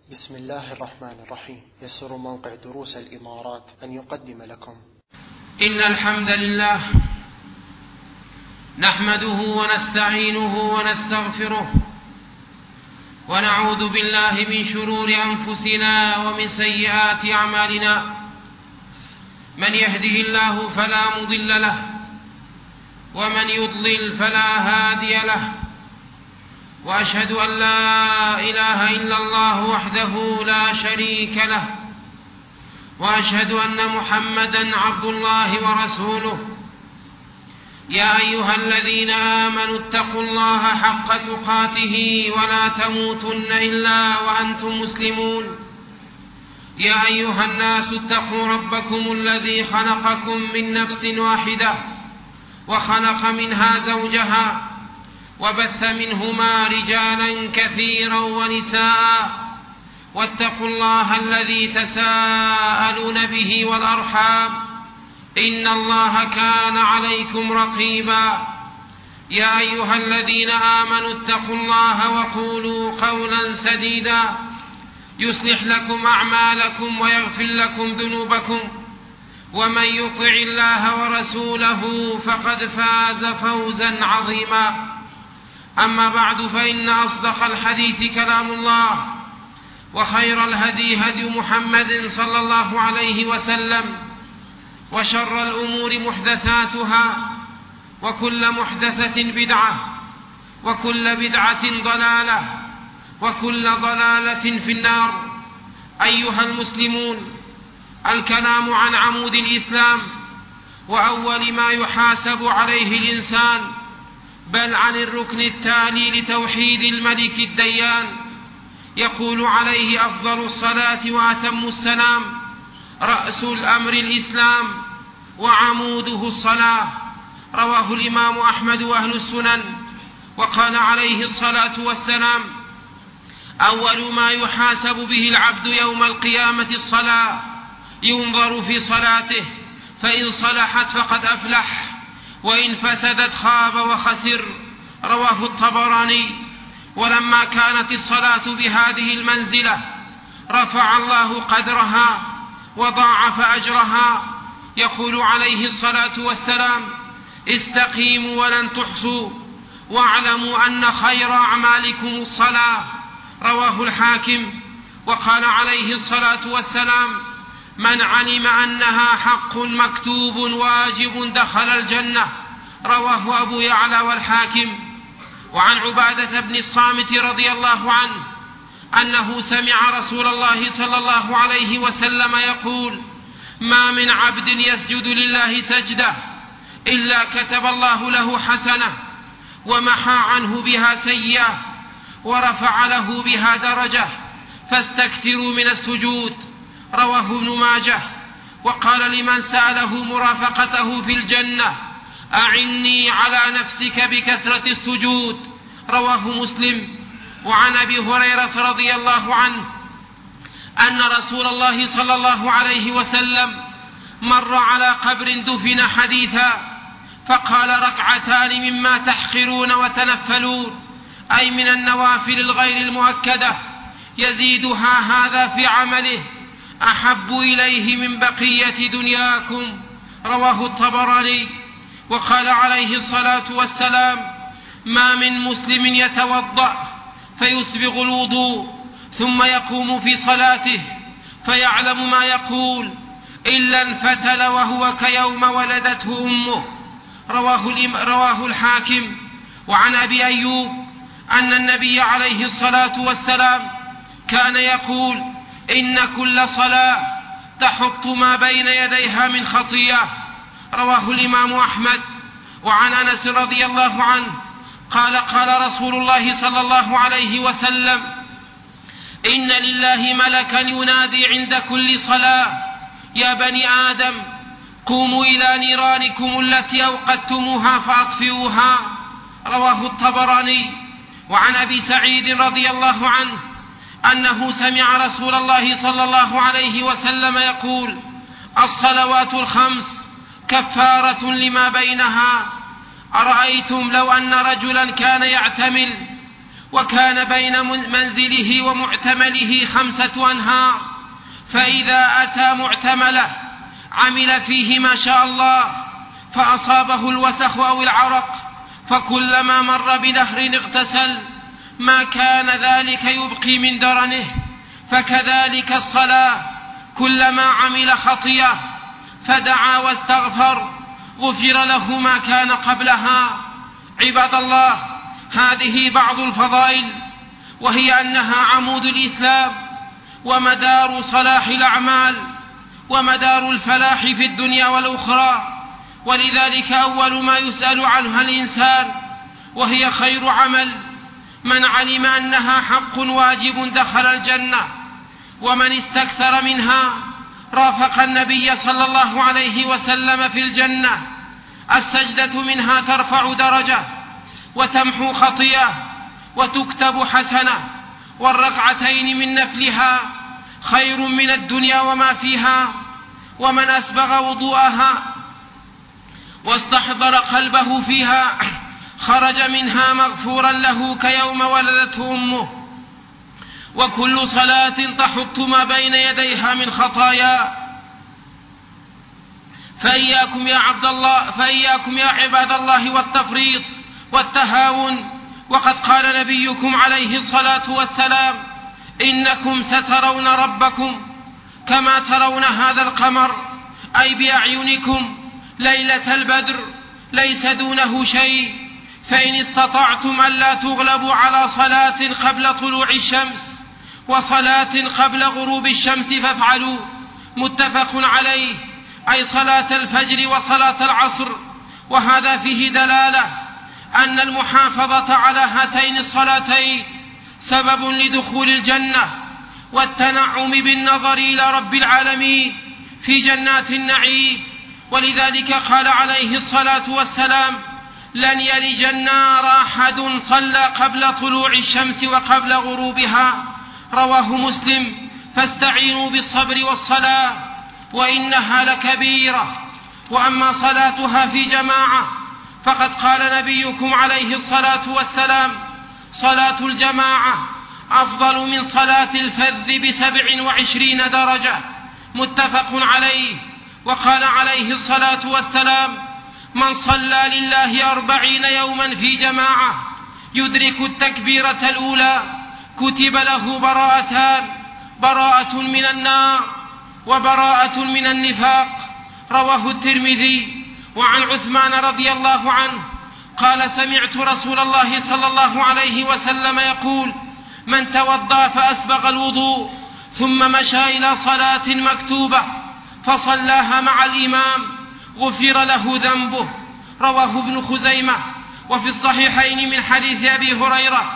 بسم الله الرحمن الرحيم. يسر موقع دروس الإمارات أن يقدم لكم إن الحمد لله نحمده ونستعينه ونستغفره ونعوذ بالله من شرور أنفسنا ومن سيئات أعمالنا. من يهده الله فلا مضل له ومن يضلل فلا هادي له، وأشهد أن لا إله إلا الله وحده لا شريك له، وأشهد أن محمدًا عبد الله ورسوله. يا أيها الذين آمنوا اتقوا الله حق تقاته ولا تموتن إلا وأنتم مسلمون. يا أيها الناس اتقوا ربكم الذي خلقكم من نفس واحدة وخلق منها زوجها وبث منهما رجالا كثيرا ونساء، واتقوا الله الذي تساءلون به والأرحام إن الله كان عليكم رقيبا. يا أيها الذين آمنوا اتقوا الله وقولوا قولا سديدا يصلح لكم أعمالكم ويغفر لكم ذنوبكم، ومن يطع الله ورسوله فقد فاز فوزا عظيما. أما بعد، فإن أصدق الحديث كلام الله، وخير الهدي هدي محمد صلى الله عليه وسلم، وشر الأمور محدثاتها، وكل محدثة بدعة، وكل بدعة ضلالة، وكل ضلالة في النار. أيها المسلمون، الكلام عن عمود الإسلام وأول ما يحاسب عليه الإنسان، بل عن الركن التالي لتوحيد الملك الديان. يقول عليه أفضل الصلاة وأتم السلام: رأس الأمر الإسلام وعموده الصلاة. رواه الإمام أحمد وأهل السنن. وقال عليه الصلاة والسلام: أول ما يحاسب به العبد يوم القيامة الصلاة، ينظر في صلاته، فإن صلحت فقد أفلح، وإن فسدت خاب وخسر. رواه الطبراني. ولما كانت الصلاة بهذه المنزلة رفع الله قدرها وضاعف أجرها. يقول عليه الصلاة والسلام: استقيموا ولن تحصوا، واعلموا أن خير أعمالكم الصلاة. رواه الحاكم. وقال عليه الصلاة والسلام: من علم أنها حق مكتوب واجب دخل الجنة. رواه أبو يعلى والحاكم. وعن عبادة بن الصامت رضي الله عنه أنه سمع رسول الله صلى الله عليه وسلم يقول: ما من عبد يسجد لله سجدة إلا كتب الله له حسنة ومحى عنه بها سيئة ورفع له بها درجة، فاستكثروا من السجود. رواه ابن ماجه. وقال لمن سأله مرافقته في الجنة: أعني على نفسك بكثرة السجود. رواه مسلم. وعن أبي هريرة رضي الله عنه أن رسول الله صلى الله عليه وسلم مر على قبر دفن حديثا، فقال: ركعتان مما تحقرون وتنفلون، أي من النوافل الغير المؤكدة، يزيدها هذا في عمله، أحب إليه من بقية دنياكم. رواه الطبراني. وقال عليه الصلاة والسلام: ما من مسلم يتوضأ فيسبغ الوضوء ثم يقوم في صلاته فيعلم ما يقول إلا انفتل وهو كيوم ولدته أمه. رواه الحاكم. وعن أبي أيوب أن النبي عليه الصلاة والسلام كان يقول: إن كل صلاة تحط ما بين يديها من خطيئة. رواه الإمام أحمد. وعن أنس رضي الله عنه قال: قال رسول الله صلى الله عليه وسلم: إن لله ملكا ينادي عند كل صلاة: يا بني آدم قوموا إلى نيرانكم التي أوقدتموها فأطفئوها. رواه الطبراني. وعن أبي سعيد رضي الله عنه أنه سمع رسول الله صلى الله عليه وسلم يقول: الصلوات الخمس كفارة لما بينها. أرأيتم لو أن رجلا كان يعتمل وكان بين منزله ومعتمله 5 أنهار، فإذا أتى معتمله عمل فيه ما شاء الله، فأصابه الوسخ أو العرق، فكلما مر بنهر اغتسل، ما كان ذلك يبقي من درنه. فكذلك الصلاة، كلما عمل خطيئة فدعا واستغفر غفر له ما كان قبلها. عباد الله، هذه بعض الفضائل، وهي أنها عمود الإسلام ومدار صلاح الأعمال ومدار الفلاح في الدنيا والأخرى، ولذلك أول ما يسأل عنها الإنسان وهي خير عمل. من علم أنها حق واجب دخل الجنة، ومن استكثر منها رافق النبي صلى الله عليه وسلم في الجنة. السجدة منها ترفع درجة وتمحو خطيئة وتكتب حسنة، والركعتين من نفلها خير من الدنيا وما فيها. ومن أسبغ وضوءها واستحضر قلبه فيها خرج منها مغفورا له كيوم ولدته أمه. وكل صلاة تحط ما بين يديها من خطايا. فإياكم يا عباد الله والتفريط والتهاون. وقد قال نبيكم عليه الصلاة والسلام: إنكم سترون ربكم كما ترون هذا القمر، أي بأعينكم ليلة البدر، ليس دونه شيء. فإن استطعتم ألا تغلبوا على صلاة قبل طلوع الشمس وصلاة قبل غروب الشمس فافعلوا. متفق عليه، أي صلاة الفجر وصلاة العصر. وهذا فيه دلالة أن المحافظة على هاتين الصلاتين سبب لدخول الجنة والتنعم بالنظر إلى رب العالمين في جنات النعيم. ولذلك قال عليه الصلاة والسلام: لن يلج النار أحد صلى قبل طلوع الشمس وقبل غروبها. رواه مسلم. فاستعينوا بالصبر والصلاة وإنها لكبيرة. وأما صلاتها في جماعة فقد قال نبيكم عليه الصلاة والسلام: صلاة الجماعة أفضل من صلاة الفذ 27 درجة. متفق عليه. وقال عليه الصلاة والسلام: من صلى لله 40 يوما في جماعة يدرك التكبيرة الأولى كتب له براءتان: براءة من النار وبراءة من النفاق. رواه الترمذي. وعن عثمان رضي الله عنه قال: سمعت رسول الله صلى الله عليه وسلم يقول: من توضأ فأسبغ الوضوء ثم مشى إلى صلاة مكتوبة فصلاها مع الإمام غفر له ذنبه. رواه ابن خزيمة. وفي الصحيحين من حديث أبي هريرة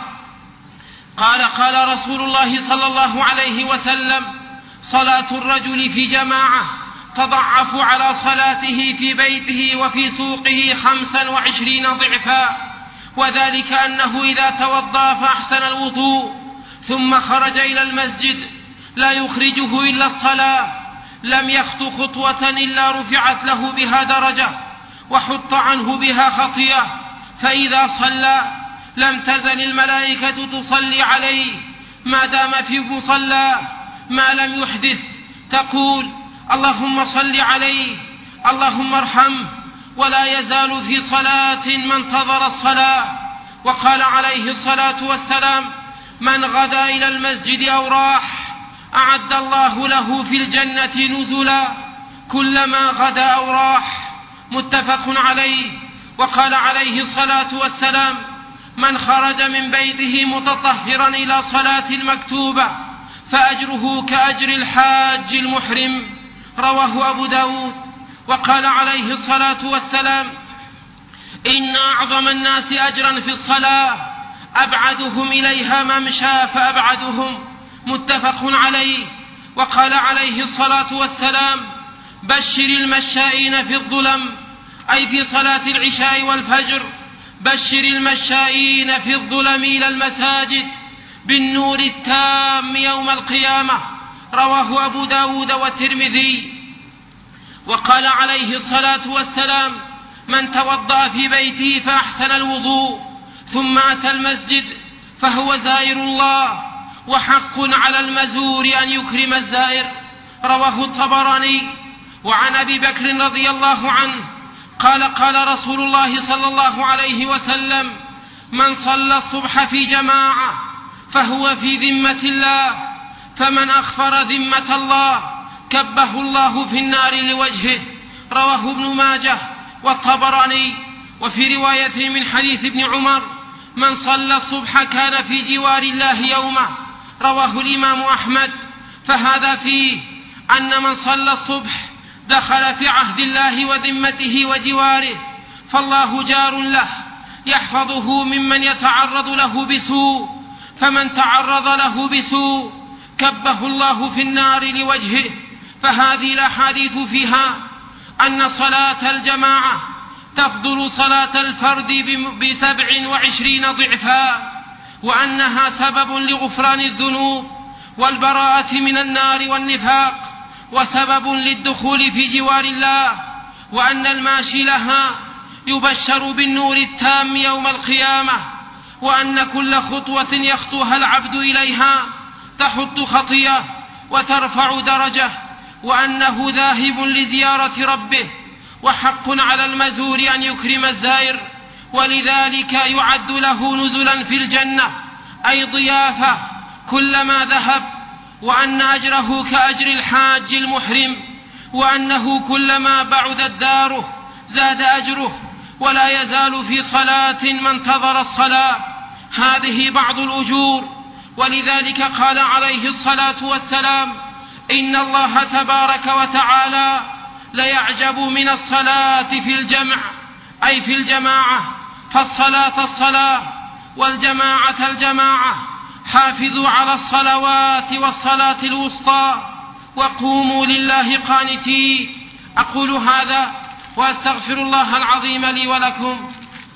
قال رسول الله صلى الله عليه وسلم: صلاة الرجل في جماعة تضعف على صلاته في بيته وفي سوقه 25 ضعفا. وذلك أنه إذا توضأ فأحسن الوضوء ثم خرج إلى المسجد لا يخرجه إلا الصلاة لم يخط خطوة إلا رفعت له بها درجة وحط عنه بها خطيئة. فإذا صلى لم تزل الملائكة تصلي عليه ما دام في مصلى ما لم يحدث، تقول: اللهم صل عليه، اللهم ارحمه. ولا يزال في صلاة ما انتظر الصلاة. وقال عليه الصلاة والسلام: من غدا إلى المسجد أو راح أعد الله له في الجنة نزلا كلما غدا أو راح. متفق عليه. وقال عليه الصلاة والسلام: من خرج من بيته متطهرا إلى صلاة المكتوبة فأجره كأجر الحاج المحرم. رواه أبو داود. وقال عليه الصلاة والسلام: إن أعظم الناس أجرا في الصلاة أبعدهم إليها ممشى فأبعدهم. متفق عليه. وقال عليه الصلاة والسلام: بشر المشائين في الظلم، أي في صلاة العشاء والفجر، بشر المشائين في الظلم إلى المساجد بالنور التام يوم القيامة. رواه أبو داود والترمذي. وقال عليه الصلاة والسلام: من توضأ في بيته فأحسن الوضوء ثم أتى المسجد فهو زائر الله، وحق على المزور أن يكرم الزائر. رواه الطبراني. وعن أبي بكر رضي الله عنه قال قال رسول الله صلى الله عليه وسلم: من صلى الصبح في جماعة فهو في ذمة الله، فمن أخفر ذمة الله كبه الله في النار لوجهه. رواه ابن ماجه والطبراني. وفي رواية من حديث ابن عمر: من صلى الصبح كان في جوار الله يومه. رواه الإمام أحمد. فهذا فيه أن من صلى الصبح دخل في عهد الله وذمته وجواره، فالله جار له يحفظه ممن يتعرض له بسوء، فمن تعرض له بسوء كبه الله في النار لوجهه. فهذه الأحاديث فيها أن صلاة الجماعة تفضل صلاة الفرد ب27 ضعفا، وأنها سبب لغفران الذنوب والبراءة من النار والنفاق، وسبب للدخول في جوار الله، وأن الماشي لها يبشر بالنور التام يوم القيامة، وأن كل خطوة يخطوها العبد إليها تحط خطية وترفع درجة، وأنه ذاهب لزيارة ربه، وحق على المزور أن يكرم الزائر، ولذلك يعد له نزلا في الجنة، أي ضيافة كلما ذهب، وأن أجره كأجر الحاج المحرم، وأنه كلما بعدت داره زاد أجره، ولا يزال في صلاة ما انتظر الصلاة. هذه بعض الأجور. ولذلك قال عليه الصلاة والسلام: إن الله تبارك وتعالى ليعجب من الصلاة في الجمع، أي في الجماعة، فالصلاة الصلاة والجماعة الجماعة. حافظوا على الصلوات والصلاة الوسطى وقوموا لله قانتين. أقول هذا وأستغفر الله العظيم لي ولكم.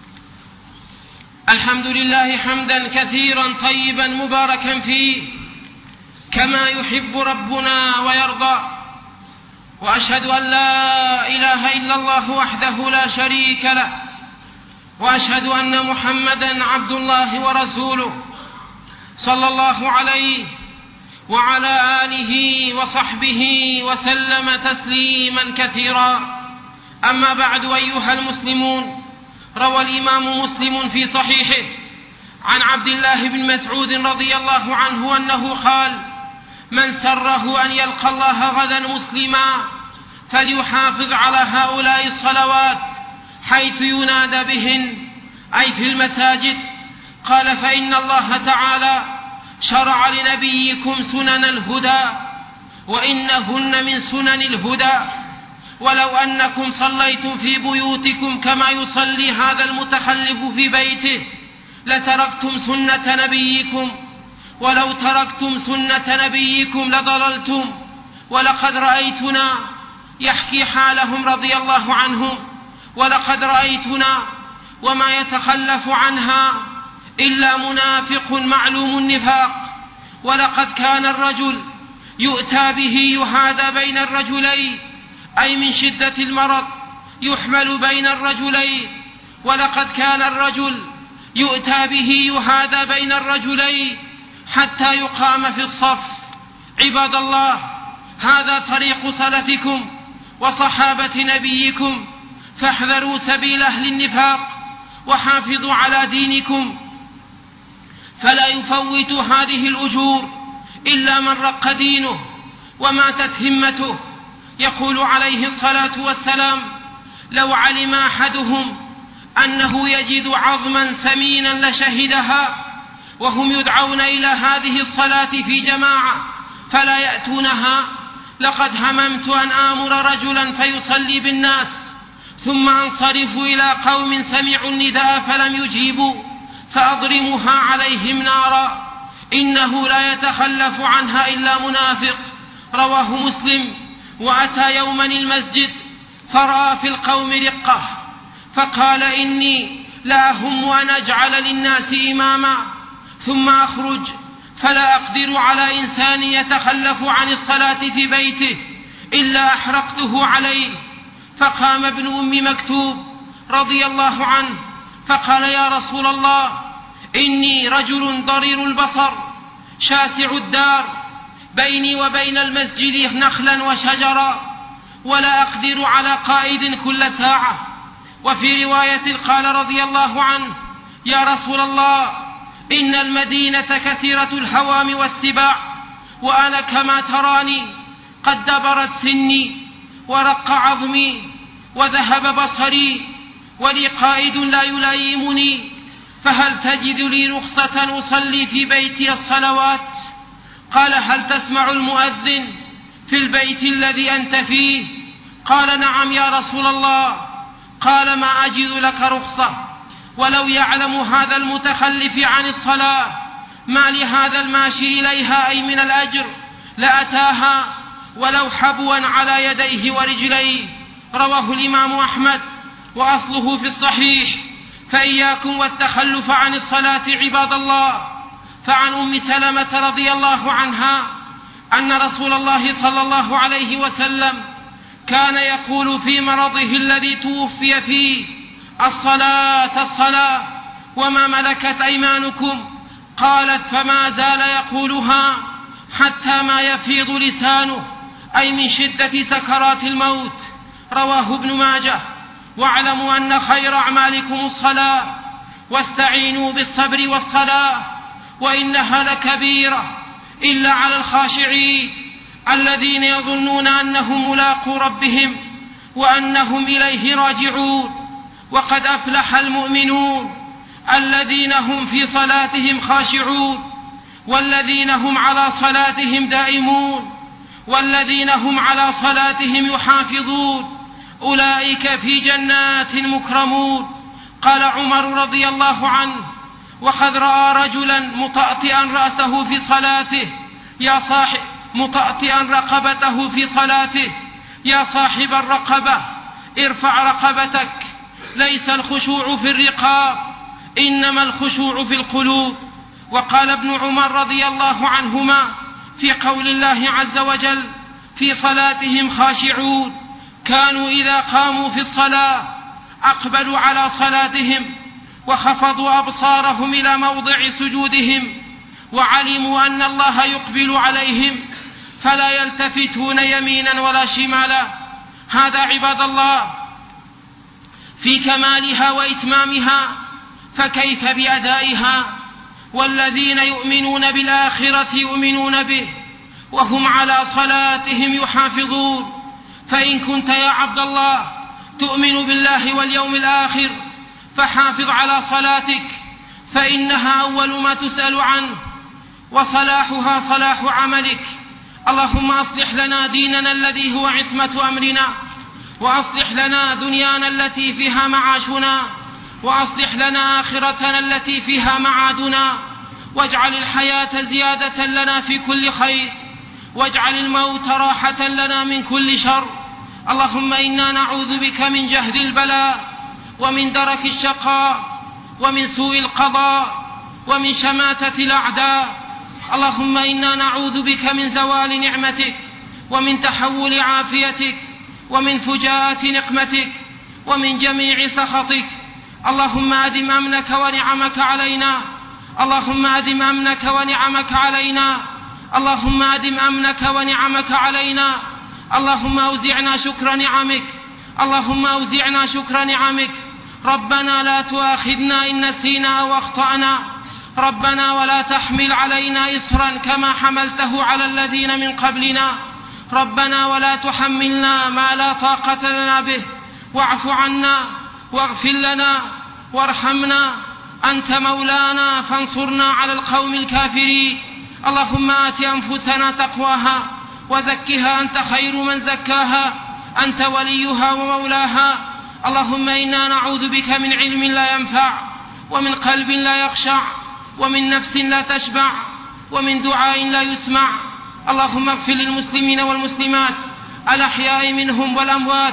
الحمد لله حمدا كثيرا طيبا مباركا فيه كما يحب ربنا ويرضى، وأشهد أن لا إله إلا الله وحده لا شريك له، وأشهد أن محمدا عبد الله ورسوله صلى الله عليه وعلى آله وصحبه وسلم تسليما كثيرا. أما بعد، أيها المسلمون، روى الإمام مسلم في صحيحه عن عبد الله بن مسعود رضي الله عنه أنه قال: من سره أن يلقى الله غدا مسلما فليحافظ على هؤلاء الصلوات حيث ينادى بهن، أي في المساجد. قال: فإن الله تعالى شرع لنبيكم سنن الهدى، وإنهن من سنن الهدى، ولو أنكم صليتم في بيوتكم كما يصلي هذا المتخلف في بيته لتركتم سنة نبيكم، ولو تركتم سنة نبيكم لضللتم. ولقد رأيتنا، يحكي حالهم رضي الله عنهم، ولقد رأيتنا وما يتخلف عنها إلا منافق معلوم النفاق. ولقد كان الرجل يؤتى به يهادى بين الرجلين، أي من شدة المرض يحمل بين الرجلين. ولقد كان الرجل يؤتى به يهادى بين الرجلين حتى يقام في الصف. عباد الله، هذا طريق سلفكم وصحابة نبيكم، فاحذروا سبيل أهل النفاق وحافظوا على دينكم، فلا يفوت هذه الأجور إلا من رق دينه وماتت همته. يقول عليه الصلاة والسلام: لو علم أحدهم أنه يجد عظما سمينا لشهدها، وهم يدعون إلى هذه الصلاة في جماعة فلا يأتونها، لقد هممت أن آمر رجلا فيصلي بالناس ثم أنصرف إلى قوم سمعوا النداء فلم يجيبوا فأضرمها عليهم نارا، إنه لا يتخلف عنها إلا منافق. رواه مسلم. وأتى يوما المسجد فرأى في القوم رقة، فقال: إني لا أهم أن أجعل للناس إماما ثم أخرج فلا أقدر على إنسان يتخلف عن الصلاة في بيته إلا أحرقته عليه. فقام ابن أم مكتوم رضي الله عنه فقال: يا رسول الله، إني رجل ضرير البصر شاسع الدار، بيني وبين المسجد نخلا وشجرا، ولا أقدر على قائد كل ساعة. وفي رواية قال رضي الله عنه: يا رسول الله، إن المدينة كثيرة الهوام والسباع، وأنا كما تراني قد دبرت سني ورق عظمي وذهب بصري، ولي قائد لا يلايمني، فهل تجد لي رخصة أصلي في بيتي الصلوات؟ قال: هل تسمع المؤذن في البيت الذي أنت فيه؟ قال: نعم يا رسول الله. قال: ما أجد لك رخصة، ولو يعلم هذا المتخلف عن الصلاة ما لهذا الماشي إليها أي من الأجر لأتاها ولو حبوا على يديه ورجليه. رواه الإمام أحمد وأصله في الصحيح. فإياكم والتخلف عن الصلاة عباد الله. فعن أم سلمة رضي الله عنها أن رسول الله صلى الله عليه وسلم كان يقول في مرضه الذي توفي فيه: الصلاة الصلاة، وما ملكت أيمانكم. قالت: فما زال يقولها حتى ما يفيض لسانه، أي من شدة سكرات الموت. رواه ابن ماجه. واعلموا أن خير أعمالكم الصلاة، واستعينوا بالصبر والصلاة، وإنها لكبيرة إلا على الخاشعين الذين يظنون أنهم ملاقو ربهم وأنهم إليه راجعون. وقد أفلح المؤمنون الذين هم في صلاتهم خاشعون، والذين هم على صلاتهم دائمون، والذين هم على صلاتهم يحافظون، أولئك في جنات مكرمون. قال عمر رضي الله عنه: وقد رأى رجلا مطأطئا رأسه في صلاته مطأطئا رقبته في صلاته: يا صاحب الرقبة ارفع رقبتك، ليس الخشوع في الرقاب إنما الخشوع في القلوب. وقال ابن عمر رضي الله عنهما في قول الله عز وجل: في صلاتهم خاشعون، كانوا إذا قاموا في الصلاة أقبلوا على صلاتهم وخفضوا أبصارهم إلى موضع سجودهم، وعلموا أن الله يقبل عليهم فلا يلتفتون يمينا ولا شمالا. هذا عباد الله في كمالها وإتمامها، فكيف بأدائها؟ والذين يؤمنون بالآخرة يؤمنون به وهم على صلاتهم يحافظون. فإن كنت يا عبد الله تؤمن بالله واليوم الآخر فحافظ على صلاتك، فإنها أول ما تسأل عنه، وصلاحها صلاح عملك. اللهم أصلح لنا ديننا الذي هو عصمة أمرنا، وأصلح لنا دنيانا التي فيها معاشنا، وأصلح لنا آخرتنا التي فيها معادنا، واجعل الحياة زيادة لنا في كل خير، واجعل الموت راحة لنا من كل شر. اللهم إنا نعوذ بك من جهد البلاء، ومن درك الشقاء، ومن سوء القضاء، ومن شماتة الأعداء. اللهم إنا نعوذ بك من زوال نعمتك، ومن تحول عافيتك، ومن فجاءة نقمتك، ومن جميع سخطك. اللهم أدم أمنك ونعمك علينا، اللهم أدم أمنك ونعمك علينا، اللهم أدم أمنك ونعمك علينا. اللهم أوزعنا شكر نعمك، اللهم أوزعنا شكر نعمك. ربنا لا تؤاخذنا إن نسينا أو أخطأنا، ربنا ولا تحمل علينا إصرا كما حملته على الذين من قبلنا، ربنا ولا تحملنا ما لا طاقة لنا به، واعف عنا واغفر لنا وارحمنا، أنت مولانا فانصرنا على القوم الكافرين. اللهم آت أنفسنا تقواها وزكها أنت خير من زكاها، أنت وليها ومولاها. اللهم إنا نعوذ بك من علم لا ينفع، ومن قلب لا يخشع، ومن نفس لا تشبع، ومن دعاء لا يسمع. اللهم اغفر للمسلمين والمسلمات الأحياء منهم والأموات.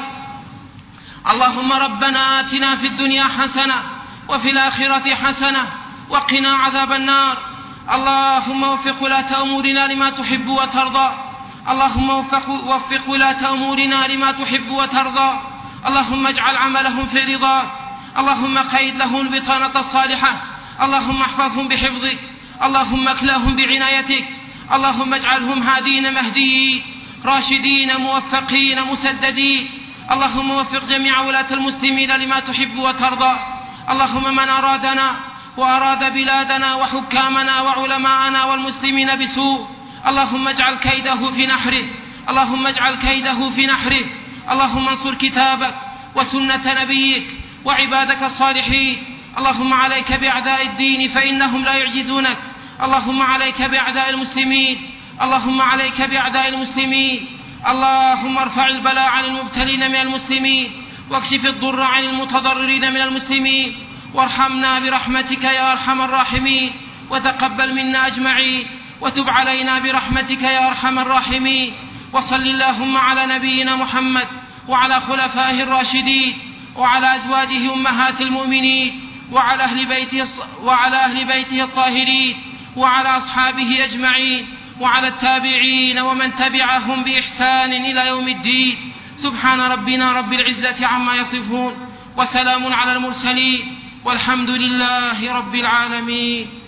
اللهم ربنا آتنا في الدنيا حسنة وفي الآخرة حسنة وقنا عذاب النار. اللهم وفق ولاة أمورنا لما تحب وترضى، اللهم وفق ولاة أمورنا لما تحب وترضى. اللهم اجعل عملهم في رضاك، اللهم قيد لهم البطانة الصالحة اللهم احفظهم بحفظك، اللهم اكلهم بعنايتك، اللهم اجعلهم هادين مهديين راشدين موفقين مسددين. اللهم وفق جميع ولاة المسلمين لما تحب وترضى. اللهم من أرادنا وأراد بلادنا وحكامنا وعلماءنا والمسلمين بسوء اللهم اجعل كيده في نحره، اللهم اجعل كيده في نحره. اللهم انصر كتابك وسنة نبيك وعبادك الصالحين. اللهم عليك بأعداء الدين فإنهم لا يعجزونك. اللهم عليك بأعداء المسلمين، اللهم عليك بأعداء المسلمين. اللهم ارفع البلاء عن المبتلين من المسلمين، واكشف الضر عن المتضررين من المسلمين، وارحمنا برحمتك يا أرحم الراحمين، وتقبل منا أجمعين، وتب علينا برحمتك يا أرحم الراحمين. وصل اللهم على نبينا محمد وعلى خلفائه الراشدين وعلى أزواجه أمهات المؤمنين وعلى أهل بيته الطاهرين وعلى أصحابه أجمعين وعلى التابعين ومن تبعهم بإحسان إلى يوم الدين. سبحان ربنا رب العزة عما يصفون، وسلام على المرسلين، والحمد لله رب العالمين.